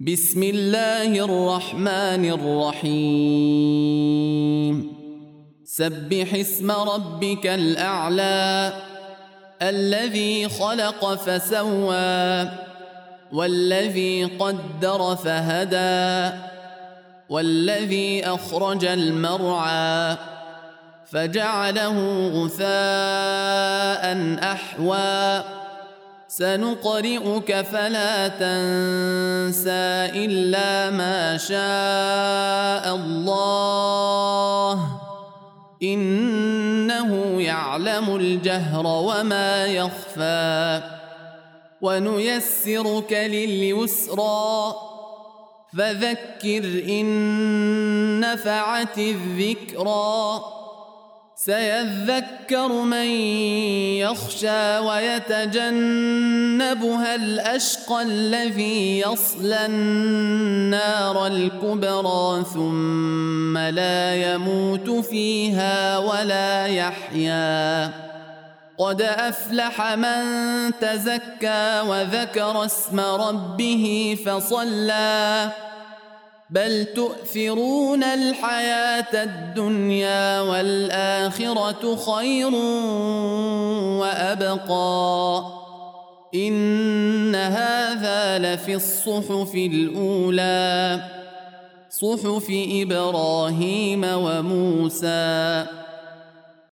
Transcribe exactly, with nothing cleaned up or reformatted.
بسم الله الرحمن الرحيم سبح اسم ربك الأعلى الذي خلق فسوى والذي قدر فهدى والذي أخرج المرعى فجعله غثاء أحوى سنقرئك فلا تنسى إلا ما شاء الله إنه يعلم الجهر وما يخفى ونيسرك لليسرى فذكر إن نفعت الذكرى سيذكر من يخشى ويتجنبها الأشقى الذي يصلى النار الكبرى ثم لا يموت فيها ولا يحيا قد أفلح من تزكى وذكر اسم ربه فصلى بل تؤثرون الحياة الدنيا والآخرة خير وأبقى إن هذا لفي الصحف الأولى صحف إبراهيم وموسى